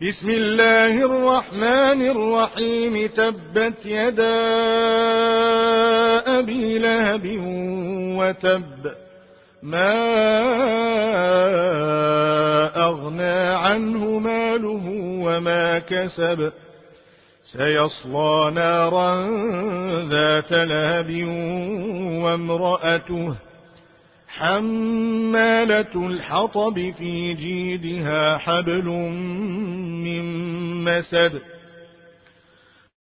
بسم الله الرحمن الرحيم. تبت يدا أبي لهب وتب، ما أغنى عنه ماله وما كسب، سيصلى نارا ذات لهب وامرأته حمالة الحطب في جيدها حبل من مسد.